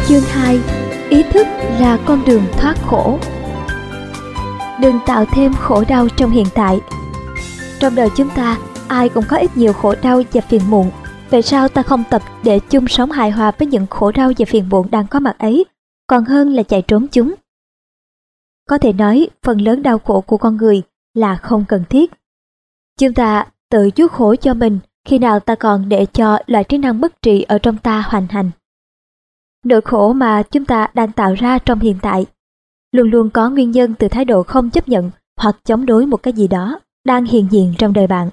Chương 2. Ý thức là con đường thoát khổ. Đừng tạo thêm khổ đau trong hiện tại. Trong đời chúng ta, ai cũng có ít nhiều khổ đau và phiền muộn. Vậy sao ta không tập để chung sống hài hòa với những khổ đau và phiền muộn đang có mặt ấy, còn hơn là chạy trốn chúng? Có thể nói, phần lớn đau khổ của con người là không cần thiết. Chúng ta tự chuốc khổ cho mình khi nào ta còn để cho loại trí năng bất trị ở trong ta hoành hành. Nỗi khổ mà chúng ta đang tạo ra trong hiện tại luôn luôn có nguyên nhân từ thái độ không chấp nhận hoặc chống đối một cái gì đó đang hiện diện trong đời bạn.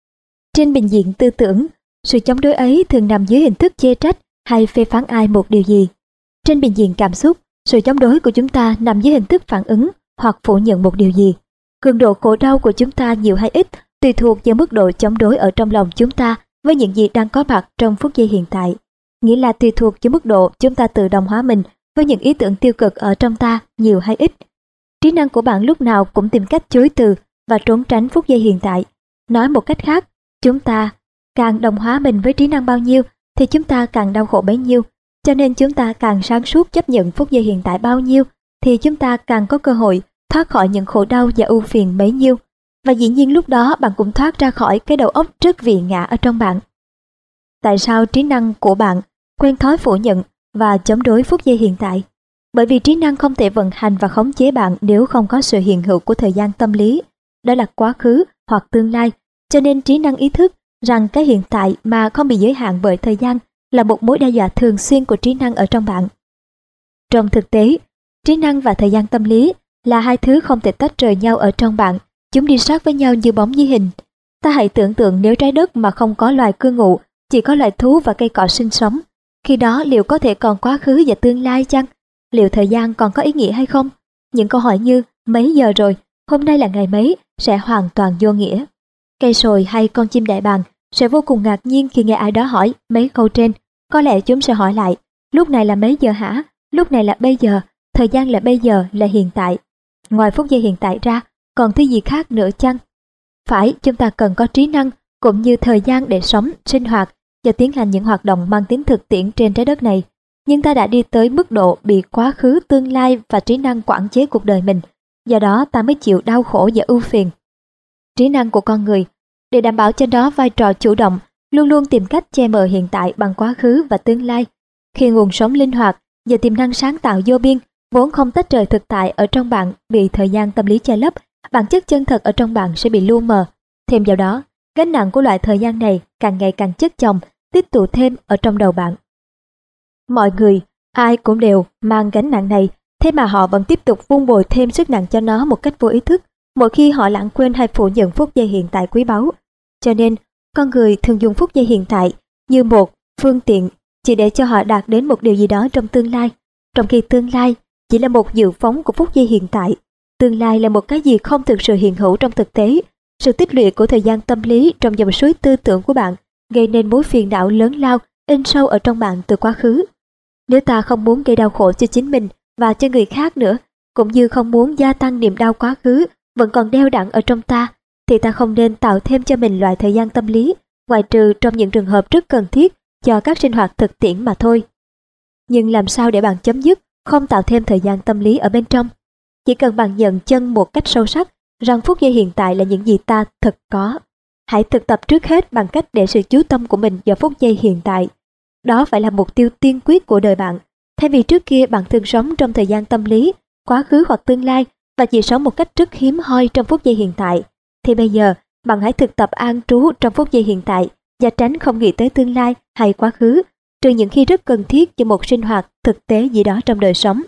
Trên bình diện tư tưởng, sự chống đối ấy thường nằm dưới hình thức chê trách hay phê phán ai một điều gì. Trên bình diện cảm xúc, sự chống đối của chúng ta nằm dưới hình thức phản ứng hoặc phủ nhận một điều gì. Cường độ khổ đau của chúng ta nhiều hay ít tùy thuộc vào mức độ chống đối ở trong lòng chúng ta với những gì đang có mặt trong phút giây hiện tại. Nghĩa là tùy thuộc vào mức độ chúng ta tự đồng hóa mình với những ý tưởng tiêu cực ở trong ta nhiều hay ít. Trí năng của bạn lúc nào cũng tìm cách chối từ và trốn tránh phút giây hiện tại. Nói một cách khác, chúng ta càng đồng hóa mình với trí năng bao nhiêu thì chúng ta càng đau khổ bấy nhiêu. Cho nên chúng ta càng sáng suốt chấp nhận phút giây hiện tại bao nhiêu thì chúng ta càng có cơ hội thoát khỏi những khổ đau và ưu phiền bấy nhiêu. Và dĩ nhiên lúc đó bạn cũng thoát ra khỏi cái đầu óc rất vị ngã ở trong bạn. Tại sao trí năng của bạn quen thói phủ nhận và chống đối phút giây hiện tại? Bởi vì trí năng không thể vận hành và khống chế bạn nếu không có sự hiện hữu của thời gian tâm lý, đó là quá khứ hoặc tương lai. Cho nên trí năng ý thức rằng cái hiện tại mà không bị giới hạn bởi thời gian là một mối đe dọa thường xuyên của trí năng ở trong bạn. Trong thực tế, trí năng và thời gian tâm lý là hai thứ không thể tách rời nhau ở trong bạn, chúng đi sát với nhau như bóng với hình. Ta hãy tưởng tượng nếu trái đất mà không có loài cư ngụ, chỉ có loài thú và cây cỏ sinh sống, khi đó liệu có thể còn quá khứ và tương lai chăng? Liệu thời gian còn có ý nghĩa hay không? Những câu hỏi như mấy giờ rồi, hôm nay là ngày mấy sẽ hoàn toàn vô nghĩa. Cây sồi hay con chim đại bàng sẽ vô cùng ngạc nhiên khi nghe ai đó hỏi mấy câu trên. Có lẽ chúng sẽ hỏi lại, lúc này là mấy giờ hả? Lúc này là bây giờ, thời gian là bây giờ, là hiện tại. Ngoài phút giây hiện tại ra, còn thứ gì khác nữa chăng? Phải, chúng ta cần có trí năng cũng như thời gian để sống, sinh hoạt và tiến hành những hoạt động mang tính thực tiễn trên trái đất này. Nhưng ta đã đi tới mức độ bị quá khứ, tương lai và trí năng quản chế cuộc đời mình, do đó ta mới chịu đau khổ và ưu phiền. Trí năng của con người, để đảm bảo cho đó vai trò chủ động, luôn luôn tìm cách che mờ hiện tại bằng quá khứ và tương lai. Khi nguồn sống linh hoạt và tiềm năng sáng tạo vô biên, vốn không tách rời thực tại ở trong bạn bị thời gian tâm lý che lấp, bản chất chân thật ở trong bạn sẽ bị lu mờ. Thêm vào đó, gánh nặng của loại thời gian này càng ngày càng chất chồng, tích tụ thêm ở trong đầu bạn. Mọi người, ai cũng đều mang gánh nặng này, thế mà họ vẫn tiếp tục vun bồi thêm sức nặng cho nó một cách vô ý thức, mỗi khi họ lãng quên hay phủ nhận phút giây hiện tại quý báu. Cho nên, con người thường dùng phút giây hiện tại như một phương tiện chỉ để cho họ đạt đến một điều gì đó trong tương lai, trong khi tương lai chỉ là một dự phóng của phút giây hiện tại. Tương lai là một cái gì không thực sự hiện hữu trong thực tế. Sự tích lũy của thời gian tâm lý trong dòng suối tư tưởng của bạn gây nên mối phiền não lớn lao in sâu ở trong bạn từ quá khứ. Nếu ta không muốn gây đau khổ cho chính mình và cho người khác nữa, cũng như không muốn gia tăng niềm đau quá khứ vẫn còn đeo đẳng ở trong ta, thì ta không nên tạo thêm cho mình loại thời gian tâm lý, ngoại trừ trong những trường hợp rất cần thiết cho các sinh hoạt thực tiễn mà thôi. Nhưng làm sao để bạn chấm dứt không tạo thêm thời gian tâm lý ở bên trong? Chỉ cần bạn nhận chân một cách sâu sắc rằng phút giây hiện tại là những gì ta thực có. Hãy thực tập trước hết bằng cách để sự chú tâm của mình vào phút giây hiện tại. Đó phải là mục tiêu tiên quyết của đời bạn. Thay vì trước kia bạn thường sống trong thời gian tâm lý, quá khứ hoặc tương lai và chỉ sống một cách rất hiếm hoi trong phút giây hiện tại, thì bây giờ bạn hãy thực tập an trú trong phút giây hiện tại và tránh không nghĩ tới tương lai hay quá khứ, trừ những khi rất cần thiết cho một sinh hoạt thực tế gì đó trong đời sống.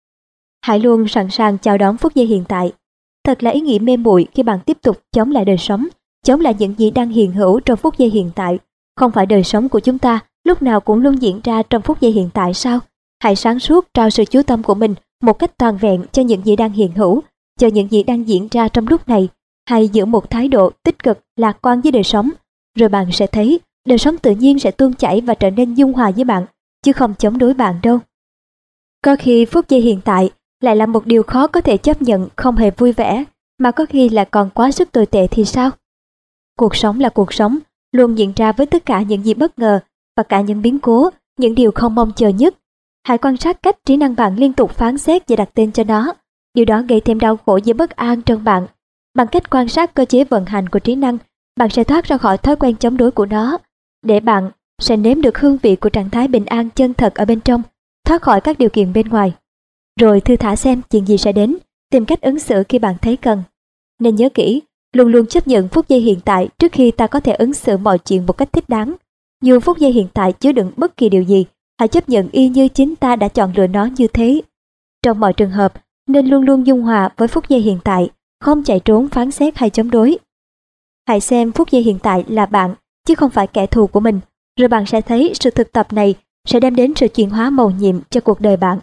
Hãy luôn sẵn sàng chào đón phút giây hiện tại. Thật là ý nghĩa mê muội khi bạn tiếp tục chống lại đời sống, chống lại những gì đang hiện hữu trong phút giây hiện tại. Không phải đời sống của chúng ta lúc nào cũng luôn diễn ra trong phút giây hiện tại sao? Hãy sáng suốt trao sự chú tâm của mình một cách toàn vẹn cho những gì đang hiện hữu, cho những gì đang diễn ra trong lúc này. Hãy giữ một thái độ tích cực, lạc quan với đời sống, rồi bạn sẽ thấy đời sống tự nhiên sẽ tuôn chảy và trở nên dung hòa với bạn, chứ không chống đối bạn đâu. Có khi phút giây hiện tại lại là một điều khó có thể chấp nhận, không hề vui vẻ, mà có khi là còn quá sức tồi tệ thì sao? Cuộc sống là cuộc sống, luôn diễn ra với tất cả những gì bất ngờ và cả những biến cố, những điều không mong chờ nhất. Hãy quan sát cách trí năng bạn liên tục phán xét và đặt tên cho nó. Điều đó gây thêm đau khổ và bất an trong bạn. Bằng cách quan sát cơ chế vận hành của trí năng, bạn sẽ thoát ra khỏi thói quen chống đối của nó, để bạn sẽ nếm được hương vị của trạng thái bình an chân thật ở bên trong, thoát khỏi các điều kiện bên ngoài. Rồi thư thả xem chuyện gì sẽ đến, tìm cách ứng xử khi bạn thấy cần. Nên nhớ kỹ, luôn luôn chấp nhận phút giây hiện tại trước khi ta có thể ứng xử mọi chuyện một cách thích đáng. Dù phút giây hiện tại chứa đựng bất kỳ điều gì, hãy chấp nhận y như chính ta đã chọn lựa nó như thế. Trong mọi trường hợp, nên luôn luôn dung hòa với phút giây hiện tại, không chạy trốn phán xét hay chống đối. Hãy xem phút giây hiện tại là bạn, chứ không phải kẻ thù của mình, rồi bạn sẽ thấy sự thực tập này sẽ đem đến sự chuyển hóa mầu nhiệm cho cuộc đời bạn.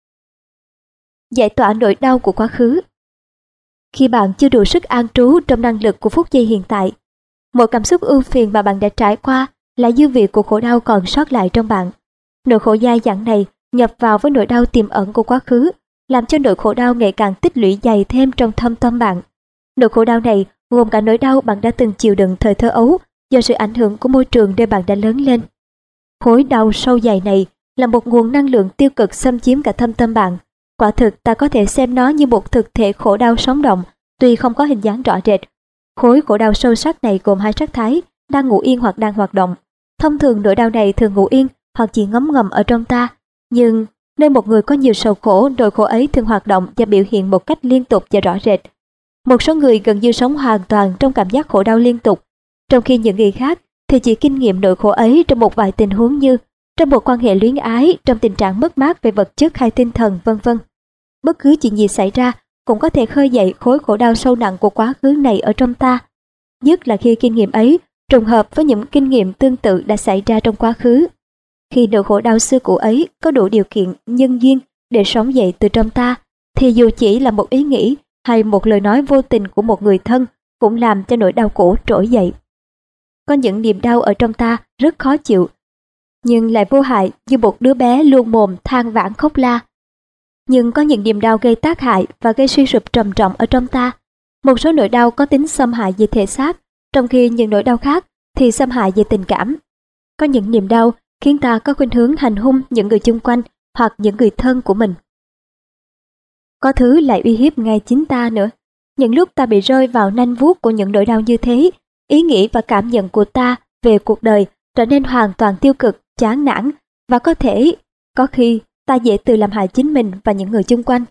Giải tỏa nỗi đau của quá khứ. Khi bạn chưa đủ sức an trú trong năng lực của phút giây hiện tại, mọi cảm xúc ưu phiền mà bạn đã trải qua là dư vị của khổ đau còn sót lại trong bạn. Nỗi khổ dai dẳng này nhập vào với nỗi đau tiềm ẩn của quá khứ, làm cho nỗi khổ đau ngày càng tích lũy dày thêm trong thâm tâm bạn. Nỗi khổ đau này gồm cả nỗi đau bạn đã từng chịu đựng thời thơ ấu do sự ảnh hưởng của môi trường nơi bạn đã lớn lên. Khối đau sâu dày này là một nguồn năng lượng tiêu cực xâm chiếm cả thâm tâm bạn. Quả thực ta có thể xem nó như một thực thể khổ đau sống động, tuy không có hình dáng rõ rệt. Khối khổ đau sâu sắc này gồm hai sắc thái, đang ngủ yên hoặc đang hoạt động. Thông thường nỗi đau này thường ngủ yên hoặc chỉ ngấm ngầm ở trong ta, nhưng nơi một người có nhiều sầu khổ, nỗi khổ ấy thường hoạt động và biểu hiện một cách liên tục và rõ rệt. Một số người gần như sống hoàn toàn trong cảm giác khổ đau liên tục, trong khi những người khác thì chỉ kinh nghiệm nỗi khổ ấy trong một vài tình huống như trong một quan hệ luyến ái, trong tình trạng mất mát về vật chất hay tinh thần, vân vân. Bất cứ chuyện gì xảy ra cũng có thể khơi dậy khối khổ đau sâu nặng của quá khứ này ở trong ta, nhất là khi kinh nghiệm ấy trùng hợp với những kinh nghiệm tương tự đã xảy ra trong quá khứ. Khi nỗi khổ đau xưa cũ ấy có đủ điều kiện nhân duyên để sống dậy từ trong ta, thì dù chỉ là một ý nghĩ hay một lời nói vô tình của một người thân cũng làm cho nỗi đau cũ trỗi dậy. Có những niềm đau ở trong ta rất khó chịu, nhưng lại vô hại, như một đứa bé luôn mồm than vãn khóc la. Nhưng có những niềm đau gây tác hại và gây suy sụp trầm trọng ở trong ta. Một số nỗi đau có tính xâm hại về thể xác, trong khi những nỗi đau khác thì xâm hại về tình cảm. Có những niềm đau khiến ta có khuynh hướng hành hung những người chung quanh hoặc những người thân của mình. Có thứ lại uy hiếp ngay chính ta nữa. Những lúc ta bị rơi vào nanh vuốt của những nỗi đau như thế, ý nghĩ và cảm nhận của ta về cuộc đời trở nên hoàn toàn tiêu cực, chán nản, và có khi ta dễ tự làm hại chính mình và những người chung quanh.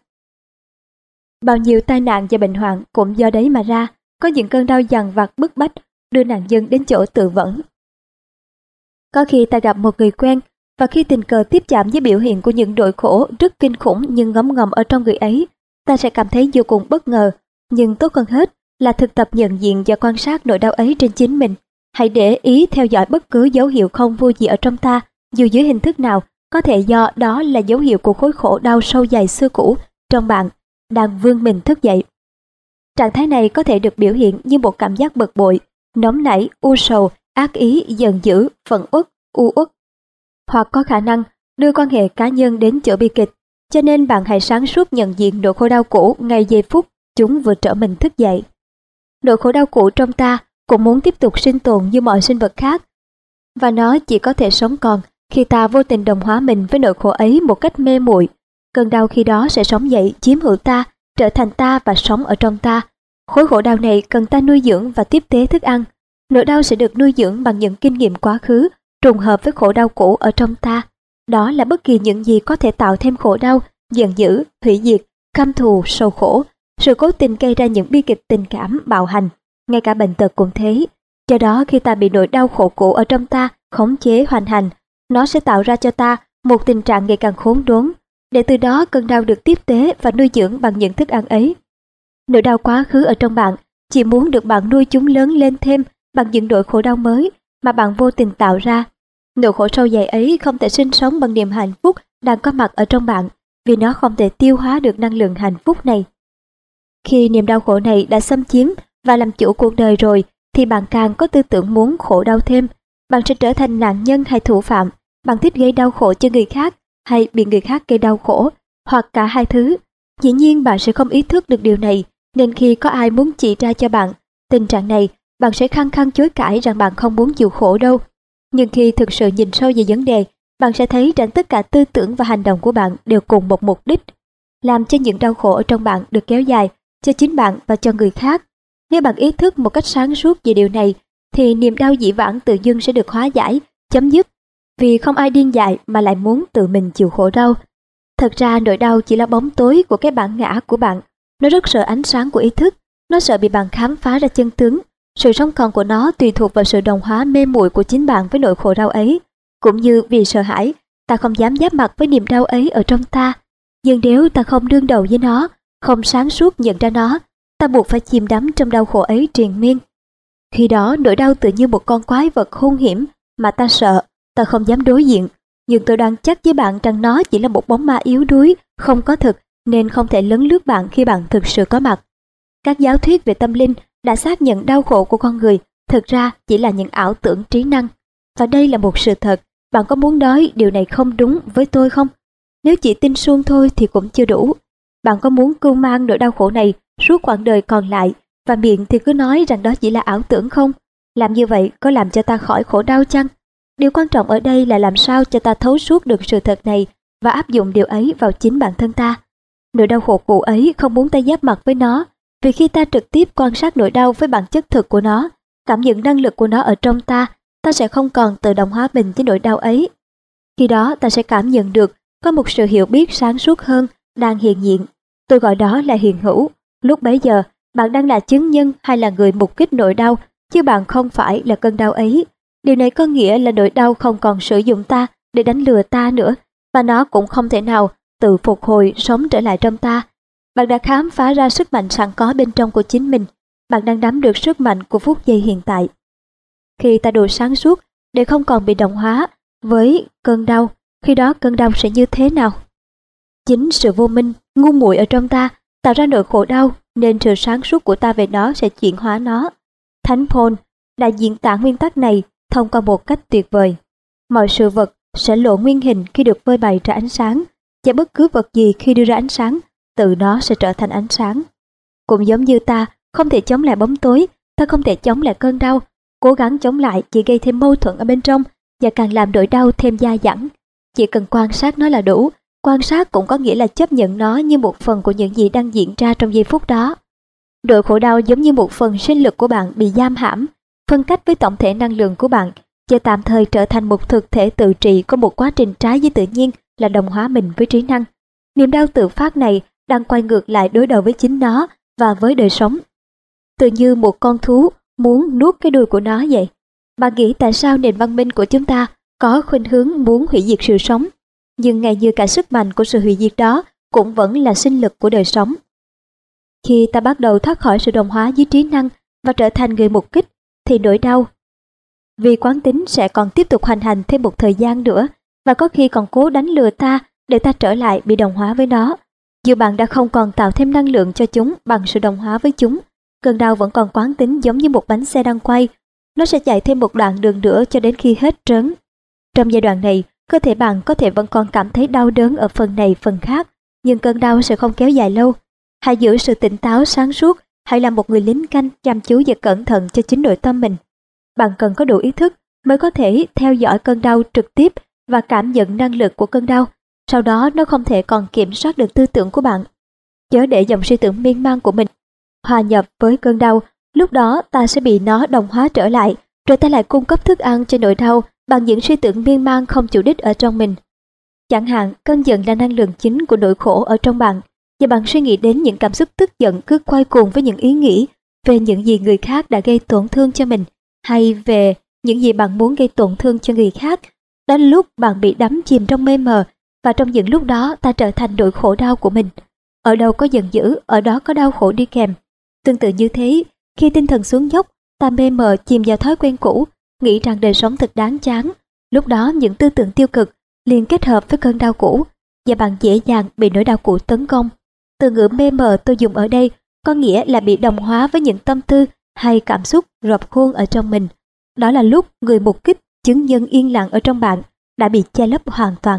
Bao nhiêu tai nạn và bệnh hoạn cũng do đấy mà ra. Có những cơn đau dằn vặt bức bách đưa nạn nhân đến chỗ tự vẫn. Có khi ta gặp một người quen, và khi tình cờ tiếp chạm với biểu hiện của những nỗi khổ rất kinh khủng nhưng ngấm ngầm ở trong người ấy, ta sẽ cảm thấy vô cùng bất ngờ. Nhưng tốt hơn hết là thực tập nhận diện và quan sát nỗi đau ấy trên chính mình. Hãy để ý theo dõi bất cứ dấu hiệu không vui gì ở trong ta, dù dưới hình thức nào, có thể do đó là dấu hiệu của khối khổ đau sâu dày xưa cũ trong bạn đang vươn mình thức dậy. Trạng thái này có thể được biểu hiện như một cảm giác bực bội, nóng nảy, u sầu, ác ý, giận dữ, phẫn uất, u uất, hoặc có khả năng đưa quan hệ cá nhân đến chỗ bi kịch. Cho nên bạn hãy sáng suốt nhận diện nỗi khổ đau cũ ngay giây phút chúng vừa trở mình thức dậy. Nỗi khổ đau cũ trong ta cũng muốn tiếp tục sinh tồn như mọi sinh vật khác, và nó chỉ có thể sống còn khi ta vô tình đồng hóa mình với nỗi khổ ấy một cách mê muội. Cơn đau khi đó sẽ sống dậy, chiếm hữu ta, trở thành ta và sống ở trong ta. Khối khổ đau này cần ta nuôi dưỡng và tiếp tế thức ăn. Nỗi đau sẽ được nuôi dưỡng bằng những kinh nghiệm quá khứ trùng hợp với khổ đau cũ ở trong ta. Đó là bất kỳ những gì có thể tạo thêm khổ đau, giận dữ, hủy diệt, căm thù, sầu khổ, sự cố tình gây ra những bi kịch tình cảm, bạo hành, ngay cả bệnh tật cũng thế. Do đó khi ta bị nỗi đau khổ cũ ở trong ta khống chế hoành hành, nó sẽ tạo ra cho ta một tình trạng ngày càng khốn đốn, để từ đó cơn đau được tiếp tế và nuôi dưỡng bằng những thức ăn ấy. Nỗi đau quá khứ ở trong bạn chỉ muốn được bạn nuôi chúng lớn lên thêm bằng những nỗi khổ đau mới mà bạn vô tình tạo ra. Nỗi khổ sâu dày ấy không thể sinh sống bằng niềm hạnh phúc đang có mặt ở trong bạn, vì nó không thể tiêu hóa được năng lượng hạnh phúc này. Khi niềm đau khổ này đã xâm chiếm và làm chủ cuộc đời rồi, thì bạn càng có tư tưởng muốn khổ đau thêm. Bạn sẽ trở thành nạn nhân hay thủ phạm. Bạn thích gây đau khổ cho người khác hay bị người khác gây đau khổ, hoặc cả hai thứ. Dĩ nhiên bạn sẽ không ý thức được điều này, nên khi có ai muốn chỉ ra cho bạn tình trạng này, bạn sẽ khăng khăng chối cãi rằng bạn không muốn chịu khổ đâu. Nhưng khi thực sự nhìn sâu về vấn đề, bạn sẽ thấy rằng tất cả tư tưởng và hành động của bạn đều cùng một mục đích, làm cho những đau khổ ở trong bạn được kéo dài cho chính bạn và cho người khác. Nếu bạn ý thức một cách sáng suốt về điều này, thì niềm đau dĩ vãng tự dưng sẽ được hóa giải, chấm dứt, vì không ai điên dại mà lại muốn tự mình chịu khổ đau. Thật ra nỗi đau chỉ là bóng tối của cái bản ngã của bạn. Nó rất sợ ánh sáng của ý thức, nó sợ bị bạn khám phá ra chân tướng. Sự sống còn của nó tùy thuộc vào sự đồng hóa mê muội của chính bạn với nỗi khổ đau ấy. Cũng như vì sợ hãi, ta không dám giáp mặt với niềm đau ấy ở trong ta. Nhưng nếu ta không đương đầu với nó, không sáng suốt nhận ra nó, ta buộc phải chìm đắm trong đau khổ ấy triền miên. Khi đó nỗi đau tự như một con quái vật hung hiểm mà ta sợ, ta không dám đối diện. Nhưng tôi đoan chắc với bạn rằng nó chỉ là một bóng ma yếu đuối, không có thực, nên không thể lấn lướt bạn khi bạn thực sự có mặt. Các giáo thuyết về tâm linh đã xác nhận đau khổ của con người thực ra chỉ là những ảo tưởng trí năng. Và đây là một sự thật. Bạn có muốn nói điều này không đúng với tôi không? Nếu chỉ tin suông thôi thì cũng chưa đủ. Bạn có muốn cưu mang nỗi đau khổ này suốt quãng đời còn lại và miệng thì cứ nói rằng đó chỉ là ảo tưởng không? Làm như vậy có làm cho ta khỏi khổ đau chăng? Điều quan trọng ở đây là làm sao cho ta thấu suốt được sự thật này và áp dụng điều ấy vào chính bản thân ta. Nỗi đau khổ cũ ấy không muốn ta giáp mặt với nó, vì khi ta trực tiếp quan sát nỗi đau với bản chất thực của nó, cảm nhận năng lực của nó ở trong ta, ta sẽ không còn tự động hóa mình với nỗi đau ấy. Khi đó ta sẽ cảm nhận được có một sự hiểu biết sáng suốt hơn đang hiện diện. Tôi gọi đó là hiện hữu. Lúc bấy giờ, bạn đang là chứng nhân hay là người mục kích nỗi đau, chứ bạn không phải là cơn đau ấy. Điều này có nghĩa là nỗi đau không còn sử dụng ta để đánh lừa ta nữa, và nó cũng không thể nào tự phục hồi sống trở lại trong ta. Bạn đã khám phá ra sức mạnh sẵn có bên trong của chính mình. Bạn đang nắm được sức mạnh của phút giây hiện tại. Khi ta đủ sáng suốt để không còn bị đồng hóa với cơn đau, khi đó cơn đau sẽ như thế nào? Chính sự vô minh, ngu muội ở trong ta tạo ra nỗi khổ đau, nên sự sáng suốt của ta về nó sẽ chuyển hóa nó. Thánh Paul đã diễn tả nguyên tắc này thông qua một cách tuyệt vời. Mọi sự vật sẽ lộ nguyên hình khi được phơi bày ra ánh sáng, và bất cứ vật gì khi đưa ra ánh sáng, tự nó sẽ trở thành ánh sáng. Cũng giống như ta không thể chống lại bóng tối, ta không thể chống lại cơn đau. Cố gắng chống lại chỉ gây thêm mâu thuẫn ở bên trong và càng làm nỗi đau thêm dai dẳng. Chỉ cần quan sát nó là đủ. Quan sát cũng có nghĩa là chấp nhận nó như một phần của những gì đang diễn ra trong giây phút đó. Nỗi khổ đau giống như một phần sinh lực của bạn bị giam hãm, phân cách với tổng thể năng lượng của bạn, và tạm thời trở thành một thực thể tự trị có một quá trình trái với tự nhiên là đồng hóa mình với trí năng. Niềm đau tự phát này đang quay ngược lại đối đầu với chính nó và với đời sống. Tự như một con thú muốn nuốt cái đuôi của nó vậy. Bạn nghĩ tại sao nền văn minh của chúng ta có khuynh hướng muốn hủy diệt sự sống, nhưng ngay như cả sức mạnh của sự hủy diệt đó cũng vẫn là sinh lực của đời sống. Khi ta bắt đầu thoát khỏi sự đồng hóa với trí năng và trở thành người mục kích, thì nỗi đau vì quán tính sẽ còn tiếp tục hoành hành thêm một thời gian nữa, và có khi còn cố đánh lừa ta để ta trở lại bị đồng hóa với nó. Dù bạn đã không còn tạo thêm năng lượng cho chúng bằng sự đồng hóa với chúng, cơn đau vẫn còn quán tính giống như một bánh xe đang quay. Nó sẽ chạy thêm một đoạn đường nữa cho đến khi hết trớn. Trong giai đoạn này, cơ thể bạn có thể vẫn còn cảm thấy đau đớn ở phần này phần khác, nhưng cơn đau sẽ không kéo dài lâu. Hãy giữ sự tỉnh táo sáng suốt, hãy là một người lính canh chăm chú và cẩn thận cho chính nội tâm mình. Bạn cần có đủ ý thức mới có thể theo dõi cơn đau trực tiếp và cảm nhận năng lực của cơn đau. Sau đó nó không thể còn kiểm soát được tư tưởng của bạn. Chớ để dòng suy tưởng miên man của mình hòa nhập với cơn đau, lúc đó ta sẽ bị nó đồng hóa trở lại, rồi ta lại cung cấp thức ăn cho nỗi đau bằng những suy tưởng miên man không chủ đích ở trong mình. Chẳng hạn, cơn giận là năng lượng chính của nỗi khổ ở trong bạn, và bạn suy nghĩ đến những cảm xúc tức giận cứ quay cuồng với những ý nghĩ về những gì người khác đã gây tổn thương cho mình, hay về những gì bạn muốn gây tổn thương cho người khác. Đó là lúc bạn bị đắm chìm trong mê mờ, và trong những lúc đó ta trở thành nỗi khổ đau của mình. Ở đâu có giận dữ, ở đó có đau khổ đi kèm. Tương tự như thế, khi tinh thần xuống dốc, ta mê mờ chìm vào thói quen cũ, nghĩ rằng đời sống thật đáng chán. Lúc đó những tư tưởng tiêu cực liền kết hợp với cơn đau cũ, và bạn dễ dàng bị nỗi đau cũ tấn công. Từ ngữ mê mờ tôi dùng ở đây có nghĩa là bị đồng hóa với những tâm tư hay cảm xúc rập khuôn ở trong mình. Đó là lúc người mục kích, chứng nhân yên lặng ở trong bạn đã bị che lấp hoàn toàn.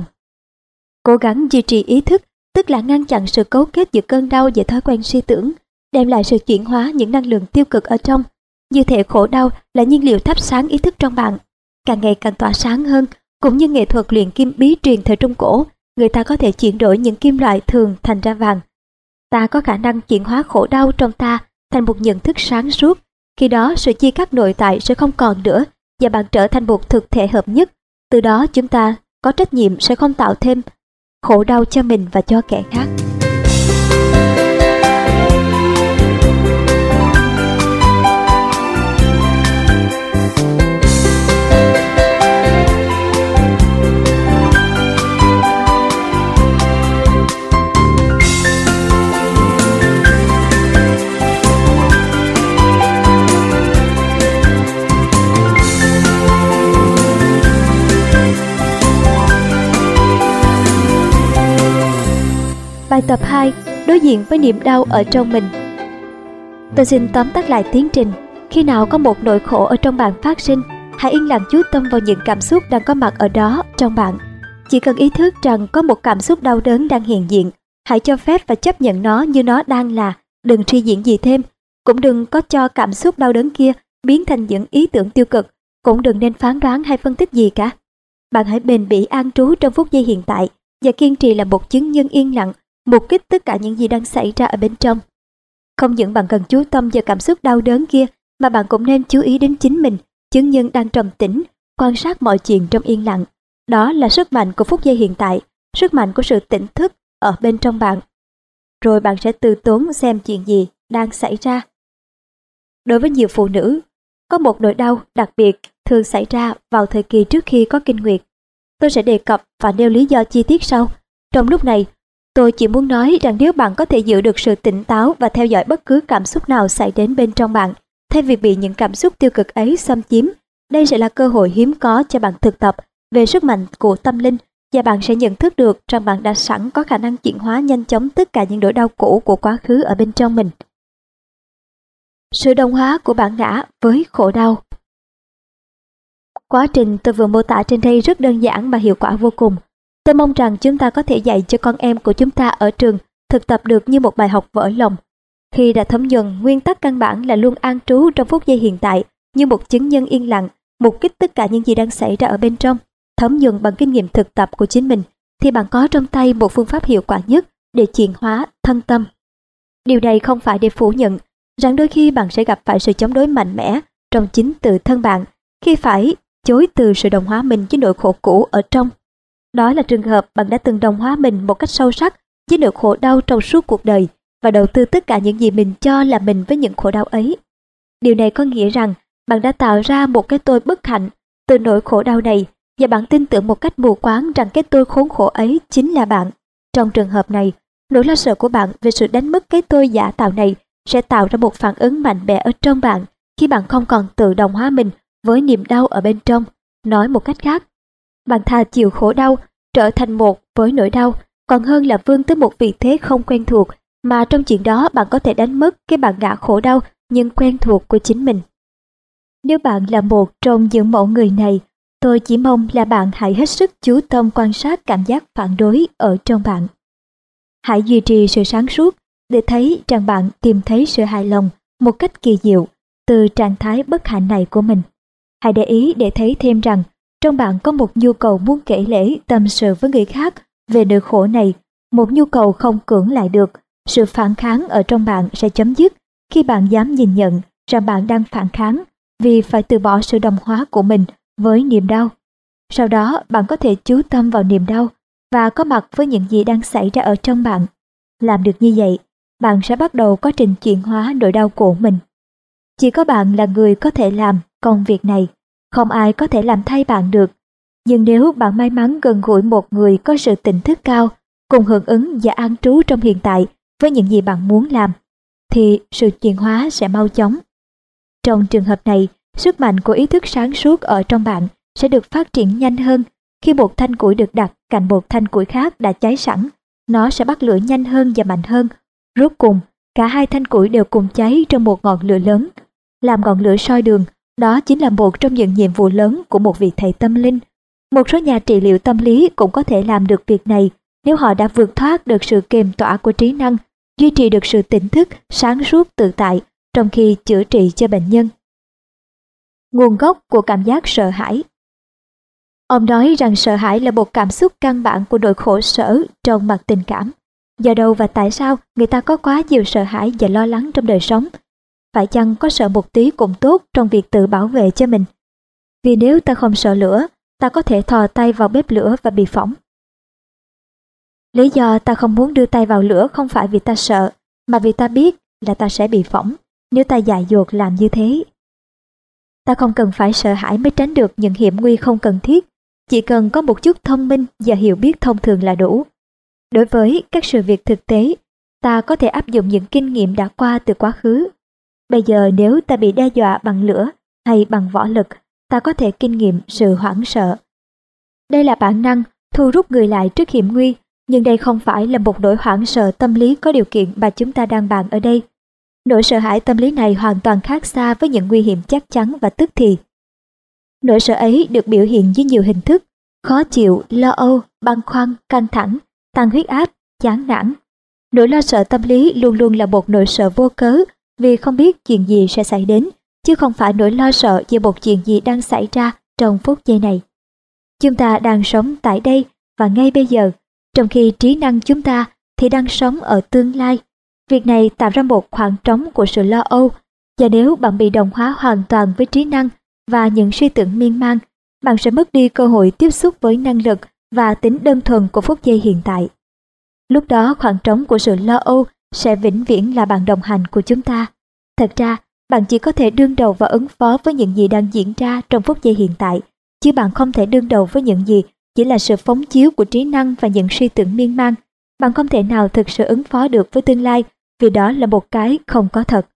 Cố gắng duy trì ý thức, tức là ngăn chặn sự cấu kết giữa cơn đau và thói quen suy tưởng, đem lại sự chuyển hóa những năng lượng tiêu cực ở trong. Như thể khổ đau là nhiên liệu thắp sáng ý thức trong bạn. Càng ngày càng tỏa sáng hơn, Cũng như nghệ thuật luyện kim bí truyền thời Trung Cổ, người ta có thể chuyển đổi những kim loại thường thành ra vàng. Ta có khả năng chuyển hóa khổ đau trong ta thành một nhận thức sáng suốt. Khi đó sự chia cắt nội tại sẽ không còn nữa và bạn trở thành một thực thể hợp nhất. Từ đó chúng ta có trách nhiệm sẽ không tạo thêm khổ đau cho mình và cho kẻ khác. Bài tập 2. Đối diện với niềm đau ở trong mình. Tôi xin tóm tắt lại tiến trình. Khi nào có một nỗi khổ ở trong bạn phát sinh, hãy yên lặng chú tâm vào những cảm xúc đang có mặt ở đó trong bạn. Chỉ cần ý thức rằng có một cảm xúc đau đớn đang hiện diện, hãy cho phép và chấp nhận nó như nó đang là, đừng suy diễn gì thêm. Cũng đừng có cho cảm xúc đau đớn kia biến thành những ý tưởng tiêu cực, cũng đừng nên phán đoán hay phân tích gì cả. Bạn hãy bền bỉ an trú trong phút giây hiện tại và kiên trì là một chứng nhân yên lặng, mục kích tất cả những gì đang xảy ra ở bên trong. Không những bạn cần chú tâm vào cảm xúc đau đớn kia, mà bạn cũng nên chú ý đến chính mình, chứng nhân đang trầm tĩnh, quan sát mọi chuyện trong yên lặng. Đó là sức mạnh của phút giây hiện tại, sức mạnh của sự tỉnh thức ở bên trong bạn. Rồi bạn sẽ từ tốn xem chuyện gì đang xảy ra. Đối với nhiều phụ nữ, có một nỗi đau đặc biệt thường xảy ra vào thời kỳ trước khi có kinh nguyệt. Tôi sẽ đề cập và nêu lý do chi tiết sau. Trong lúc này, tôi chỉ muốn nói rằng nếu bạn có thể giữ được sự tỉnh táo và theo dõi bất cứ cảm xúc nào xảy đến bên trong bạn, thay vì bị những cảm xúc tiêu cực ấy xâm chiếm, đây sẽ là cơ hội hiếm có cho bạn thực tập về sức mạnh của tâm linh, và bạn sẽ nhận thức được rằng bạn đã sẵn có khả năng chuyển hóa nhanh chóng tất cả những nỗi đau cũ của quá khứ ở bên trong mình. Sự đồng hóa của bản ngã với khổ đau. Quá trình tôi vừa mô tả trên đây rất đơn giản mà hiệu quả vô cùng. Tôi mong rằng chúng ta có thể dạy cho con em của chúng ta ở trường thực tập được như một bài học vỡ lòng. Khi đã thấm nhuần nguyên tắc căn bản là luôn an trú trong phút giây hiện tại như một chứng nhân yên lặng, mục kích tất cả những gì đang xảy ra ở bên trong, thấm nhuần bằng kinh nghiệm thực tập của chính mình, thì bạn có trong tay một phương pháp hiệu quả nhất để chuyển hóa thân tâm. Điều này không phải để phủ nhận rằng đôi khi bạn sẽ gặp phải sự chống đối mạnh mẽ trong chính tự thân bạn khi phải chối từ sự đồng hóa mình với nỗi khổ cũ ở trong. Đó là trường hợp bạn đã từng đồng hóa mình một cách sâu sắc với nỗi khổ đau trong suốt cuộc đời và đầu tư tất cả những gì mình cho là mình với những khổ đau ấy. Điều này có nghĩa rằng bạn đã tạo ra một cái tôi bất hạnh từ nỗi khổ đau này, và bạn tin tưởng một cách mù quáng rằng cái tôi khốn khổ ấy chính là bạn. Trong trường hợp này, nỗi lo sợ của bạn về sự đánh mất cái tôi giả tạo này sẽ tạo ra một phản ứng mạnh mẽ ở trong bạn khi bạn không còn tự đồng hóa mình với niềm đau ở bên trong. Nói một cách khác, bạn thà chịu khổ đau, trở thành một với nỗi đau, còn hơn là vươn tới một vị thế không quen thuộc, mà trong chuyện đó bạn có thể đánh mất cái bản ngã khổ đau nhưng quen thuộc của chính mình. Nếu bạn là một trong những mẫu người này, tôi chỉ mong là bạn hãy hết sức chú tâm quan sát cảm giác phản đối ở trong bạn. Hãy duy trì sự sáng suốt để thấy rằng bạn tìm thấy sự hài lòng một cách kỳ diệu từ trạng thái bất hạnh này của mình. Hãy để ý để thấy thêm rằng trong bạn có một nhu cầu muốn kể lể tâm sự với người khác về nỗi khổ này, một nhu cầu không cưỡng lại được. Sự phản kháng ở trong bạn sẽ chấm dứt khi bạn dám nhìn nhận rằng bạn đang phản kháng vì phải từ bỏ sự đồng hóa của mình với niềm đau. Sau đó bạn có thể chú tâm vào niềm đau và có mặt với những gì đang xảy ra ở trong bạn. Làm được như vậy, bạn sẽ bắt đầu quá trình chuyển hóa nỗi đau của mình. Chỉ có bạn là người có thể làm công việc này, không ai có thể làm thay bạn được. Nhưng nếu bạn may mắn gần gũi một người có sự tỉnh thức cao, cùng hưởng ứng và an trú trong hiện tại với những gì bạn muốn làm, thì sự chuyển hóa sẽ mau chóng. Trong trường hợp này, sức mạnh của ý thức sáng suốt ở trong bạn sẽ được phát triển nhanh hơn. Khi một thanh củi được đặt cạnh một thanh củi khác đã cháy sẵn, nó sẽ bắt lửa nhanh hơn và mạnh hơn. Rốt cùng, cả hai thanh củi đều cùng cháy trong một ngọn lửa lớn. Làm ngọn lửa soi đường, đó chính là một trong những nhiệm vụ lớn của một vị thầy tâm linh. Một số nhà trị liệu tâm lý cũng có thể làm được việc này nếu họ đã vượt thoát được sự kềm tỏa của trí năng, duy trì được sự tỉnh thức, sáng suốt tự tại trong khi chữa trị cho bệnh nhân. Nguồn gốc của cảm giác sợ hãi. Ông nói rằng sợ hãi là một cảm xúc căn bản của nỗi khổ sở trong mặt tình cảm. Do đâu và tại sao người ta có quá nhiều sợ hãi và lo lắng trong đời sống? Phải chăng có sợ một tí cũng tốt trong việc tự bảo vệ cho mình? Vì nếu ta không sợ lửa, ta có thể thò tay vào bếp lửa và bị phỏng. Lý do ta không muốn đưa tay vào lửa không phải vì ta sợ, mà vì ta biết là ta sẽ bị phỏng nếu ta dại dột làm như thế. Ta không cần phải sợ hãi mới tránh được những hiểm nguy không cần thiết, chỉ cần có một chút thông minh và hiểu biết thông thường là đủ. Đối với các sự việc thực tế, ta có thể áp dụng những kinh nghiệm đã qua từ quá khứ. Bây giờ nếu ta bị đe dọa bằng lửa hay bằng võ lực, ta có thể kinh nghiệm sự hoảng sợ. Đây là bản năng thu rút người lại trước hiểm nguy, nhưng đây không phải là một nỗi hoảng sợ tâm lý có điều kiện mà chúng ta đang bàn ở đây. Nỗi sợ hãi tâm lý này hoàn toàn khác xa với những nguy hiểm chắc chắn và tức thì. Nỗi sợ ấy được biểu hiện dưới nhiều hình thức: khó chịu, lo âu, băn khoăn, căng thẳng, tăng huyết áp, chán nản. Nỗi lo sợ tâm lý luôn luôn là một nỗi sợ vô cớ vì không biết chuyện gì sẽ xảy đến, chứ không phải nỗi lo sợ về một chuyện gì đang xảy ra trong phút giây này. Chúng ta đang sống tại đây và ngay bây giờ, trong khi trí năng chúng ta thì đang sống ở tương lai. Việc này tạo ra một khoảng trống của sự lo âu, và nếu bạn bị đồng hóa hoàn toàn với trí năng và những suy tưởng miên man, bạn sẽ mất đi cơ hội tiếp xúc với năng lực và tính đơn thuần của phút giây hiện tại. Lúc đó khoảng trống của sự lo âu sẽ vĩnh viễn là bạn đồng hành của chúng ta. Thật ra, bạn chỉ có thể đương đầu và ứng phó với những gì đang diễn ra trong phút giây hiện tại, chứ bạn không thể đương đầu với những gì chỉ là sự phóng chiếu của trí năng và những suy tưởng miên man. Bạn không thể nào thực sự ứng phó được với tương lai, vì đó là một cái không có thật.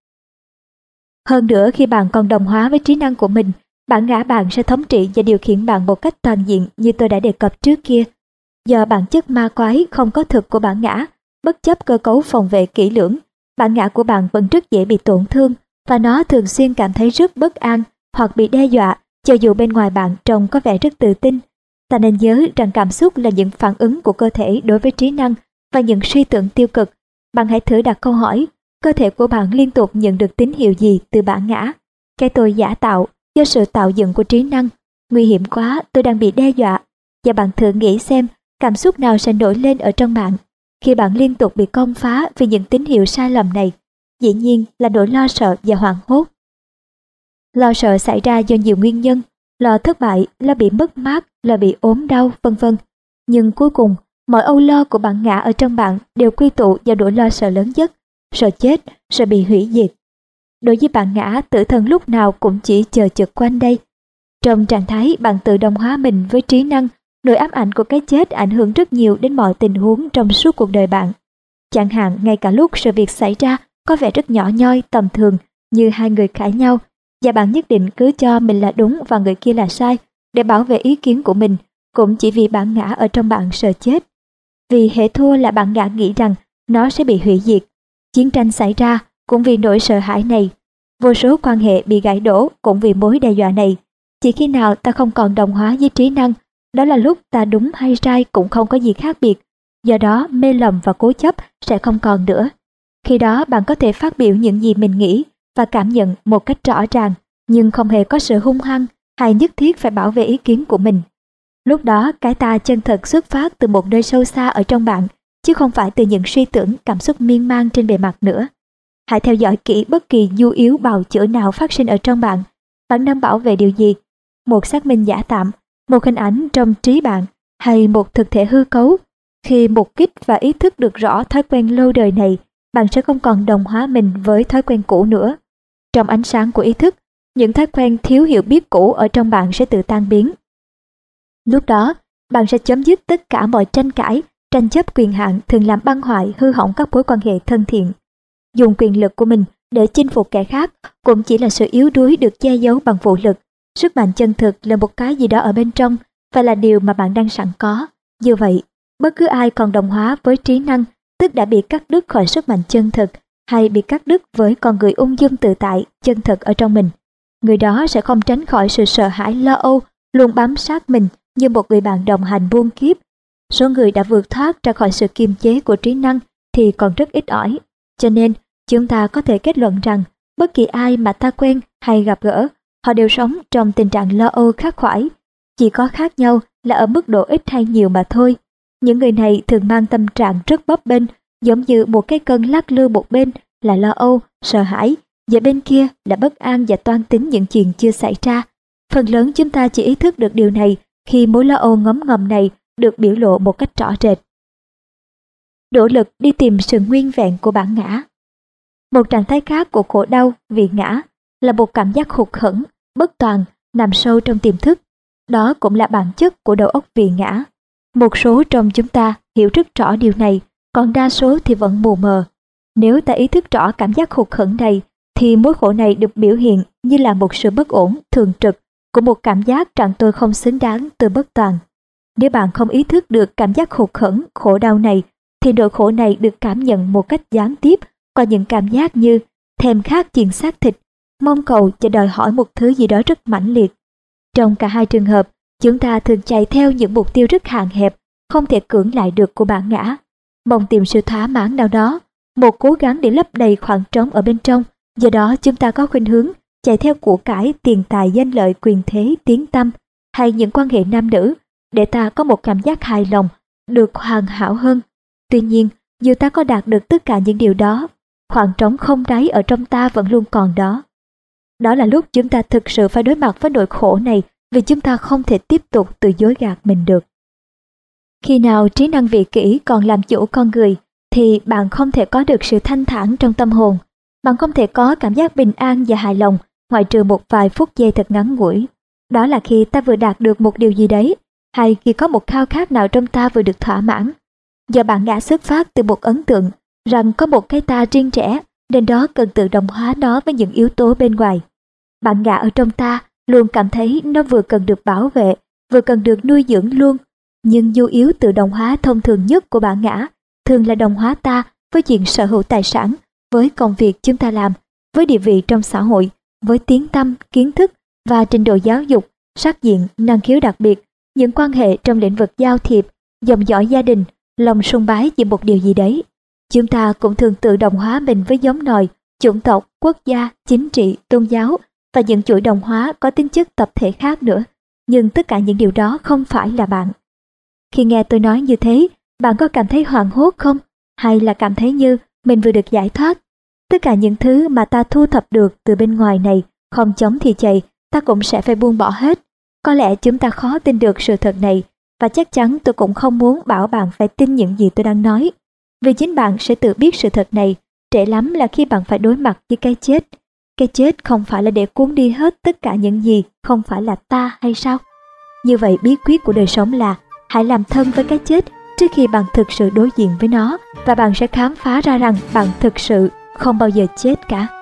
Hơn nữa, khi bạn còn đồng hóa với trí năng của mình, bản ngã bạn sẽ thống trị và điều khiển bạn một cách toàn diện như tôi đã đề cập trước kia. Do bản chất ma quái không có thực của bản ngã, bất chấp cơ cấu phòng vệ kỹ lưỡng, bản ngã của bạn vẫn rất dễ bị tổn thương và nó thường xuyên cảm thấy rất bất an hoặc bị đe dọa, cho dù bên ngoài bạn trông có vẻ rất tự tin. Ta nên nhớ rằng cảm xúc là những phản ứng của cơ thể đối với trí năng và những suy tưởng tiêu cực. Bạn hãy thử đặt câu hỏi, cơ thể của bạn liên tục nhận được tín hiệu gì từ bản ngã? Cái tôi giả tạo do sự tạo dựng của trí năng. Nguy hiểm quá, tôi đang bị đe dọa. Và bạn thử nghĩ xem cảm xúc nào sẽ nổi lên ở trong bạn khi bạn liên tục bị công phá vì những tín hiệu sai lầm này. Dĩ nhiên là nỗi lo sợ và hoảng hốt. Lo sợ xảy ra do nhiều nguyên nhân: lo thất bại, lo bị mất mát, lo bị ốm đau, vân vân. Nhưng cuối cùng, mọi âu lo của bản ngã ở trong bạn đều quy tụ vào nỗi lo sợ lớn nhất: sợ chết, sợ bị hủy diệt. Đối với bản ngã, tử thần lúc nào cũng chỉ chờ chực quanh đây. Trong trạng thái bạn tự đồng hóa mình với trí năng, nỗi ám ảnh của cái chết ảnh hưởng rất nhiều đến mọi tình huống trong suốt cuộc đời bạn. Chẳng hạn ngay cả lúc sự việc xảy ra có vẻ rất nhỏ nhoi, tầm thường, như hai người cãi nhau, và bạn nhất định cứ cho mình là đúng và người kia là sai để bảo vệ ý kiến của mình, cũng chỉ vì bản ngã ở trong bạn sợ chết. Vì hễ thua là bản ngã nghĩ rằng nó sẽ bị hủy diệt. Chiến tranh xảy ra cũng vì nỗi sợ hãi này. Vô số quan hệ bị gãy đổ cũng vì mối đe dọa này. Chỉ khi nào ta không còn đồng hóa với trí năng, đó là lúc ta đúng hay sai cũng không có gì khác biệt. Do đó mê lầm và cố chấp sẽ không còn nữa. Khi đó bạn có thể phát biểu những gì mình nghĩ và cảm nhận một cách rõ ràng, nhưng không hề có sự hung hăng hay nhất thiết phải bảo vệ ý kiến của mình. Lúc đó cái ta chân thật xuất phát từ một nơi sâu xa ở trong bạn, chứ không phải từ những suy tưởng, cảm xúc miên man trên bề mặt nữa. Hãy theo dõi kỹ bất kỳ nhu yếu bào chữa nào phát sinh ở trong bạn. Bạn đang bảo vệ điều gì? Một xác minh giả tạm, một hình ảnh trong trí bạn, hay một thực thể hư cấu? Khi mục kích và ý thức được rõ thói quen lâu đời này, bạn sẽ không còn đồng hóa mình với thói quen cũ nữa. Trong ánh sáng của ý thức, những thói quen thiếu hiểu biết cũ ở trong bạn sẽ tự tan biến. Lúc đó, bạn sẽ chấm dứt tất cả mọi tranh cãi, tranh chấp quyền hạn thường làm băng hoại, hư hỏng các mối quan hệ thân thiện. Dùng quyền lực của mình để chinh phục kẻ khác cũng chỉ là sự yếu đuối được che giấu bằng vũ lực. Sức mạnh chân thực là một cái gì đó ở bên trong và là điều mà bạn đang sẵn có. Như vậy, bất cứ ai còn đồng hóa với trí năng, tức đã bị cắt đứt khỏi sức mạnh chân thực, hay bị cắt đứt với con người ung dung tự tại, chân thực ở trong mình, người đó sẽ không tránh khỏi sự sợ hãi lo âu luôn bám sát mình như một người bạn đồng hành muôn kiếp. Số người đã vượt thoát ra khỏi sự kiềm chế của trí năng thì còn rất ít ỏi. Cho nên, chúng ta có thể kết luận rằng bất kỳ ai mà ta quen hay gặp gỡ, họ đều sống trong tình trạng lo âu khắc khoải. chỉ có khác nhau là ở mức độ ít hay nhiều mà thôi. Những người này thường mang tâm trạng rất bấp bênh, giống như một cái cân lắc lư, một bên là lo âu, sợ hãi, và bên kia là bất an và toan tính những chuyện chưa xảy ra. Phần lớn chúng ta chỉ ý thức được điều này khi mối lo âu ngấm ngầm này được biểu lộ một cách rõ rệt. Nỗ lực đi tìm sự nguyên vẹn của bản ngã. Một trạng thái khác của khổ đau vì ngã là một cảm giác hụt hẫng, bất toàn, nằm sâu trong tiềm thức. Đó cũng là bản chất của đầu óc vì ngã. Một số trong chúng ta hiểu rất rõ điều này, còn đa số thì vẫn mù mờ. Nếu ta ý thức rõ cảm giác hụt hẫng này, thì mối khổ này được biểu hiện như là một sự bất ổn thường trực của một cảm giác rằng tôi không xứng đáng, tôi bất toàn. Nếu bạn không ý thức được cảm giác hụt hẫng, khổ đau này, thì nỗi khổ này được cảm nhận một cách gián tiếp qua những cảm giác như thèm khát chuyện xác thịt, mong cầu và đòi hỏi một thứ gì đó rất mãnh liệt. Trong cả hai trường hợp, chúng ta thường chạy theo những mục tiêu rất hạn hẹp, không thể cưỡng lại được của bản ngã, mong tìm sự thỏa mãn nào đó, một cố gắng để lấp đầy khoảng trống ở bên trong. Do đó chúng ta có khuynh hướng chạy theo của cải, tiền tài, danh lợi, quyền thế, tiếng tăm hay những quan hệ nam nữ để ta có một cảm giác hài lòng, được hoàn hảo hơn. Tuy nhiên, dù ta có đạt được tất cả những điều đó, khoảng trống không đáy ở trong ta vẫn luôn còn đó. Đó là lúc chúng ta thực sự phải đối mặt với nỗi khổ này, vì chúng ta không thể tiếp tục tự dối gạt mình được. Khi nào trí năng vị kỷ còn làm chủ con người, thì bạn không thể có được sự thanh thản trong tâm hồn. Bạn không thể có cảm giác bình an và hài lòng, ngoại trừ một vài phút giây thật ngắn ngủi. Đó là khi ta vừa đạt được một điều gì đấy, hay khi có một khao khát nào trong ta vừa được thỏa mãn. Do bản ngã xuất phát từ một ấn tượng rằng có một cái ta riêng rẽ, nên đó cần tự động hóa nó với những yếu tố bên ngoài. Bản ngã ở trong ta luôn cảm thấy nó vừa cần được bảo vệ, vừa cần được nuôi dưỡng luôn. Nhưng nhu yếu tự động hóa thông thường nhất của bản ngã thường là đồng hóa ta với chuyện sở hữu tài sản, với công việc chúng ta làm, với địa vị trong xã hội, với tiếng tăm, kiến thức và trình độ giáo dục, sắc diện, năng khiếu đặc biệt, những quan hệ trong lĩnh vực giao thiệp, dòng dõi gia đình, lòng sùng bái về một điều gì đấy. Chúng ta cũng thường tự đồng hóa mình với giống nòi, chủng tộc, quốc gia, chính trị, tôn giáo và những chuỗi đồng hóa có tính chất tập thể khác nữa. Nhưng tất cả những điều đó không phải là bạn. Khi nghe tôi nói như thế, bạn có cảm thấy hoảng hốt không? Hay là cảm thấy như mình vừa được giải thoát? Tất cả những thứ mà ta thu thập được từ bên ngoài này, không chống thì chạy, ta cũng sẽ phải buông bỏ hết. Có lẽ chúng ta khó tin được sự thật này, và chắc chắn tôi cũng không muốn bảo bạn phải tin những gì tôi đang nói. Vì chính bạn sẽ tự biết sự thật này, trễ lắm là khi bạn phải đối mặt với cái chết. Cái chết không phải là để cuốn đi hết tất cả những gì không phải là ta hay sao? Như vậy bí quyết của đời sống là hãy làm thân với cái chết trước khi bạn thực sự đối diện với nó, và bạn sẽ khám phá ra rằng bạn thực sự không bao giờ chết cả.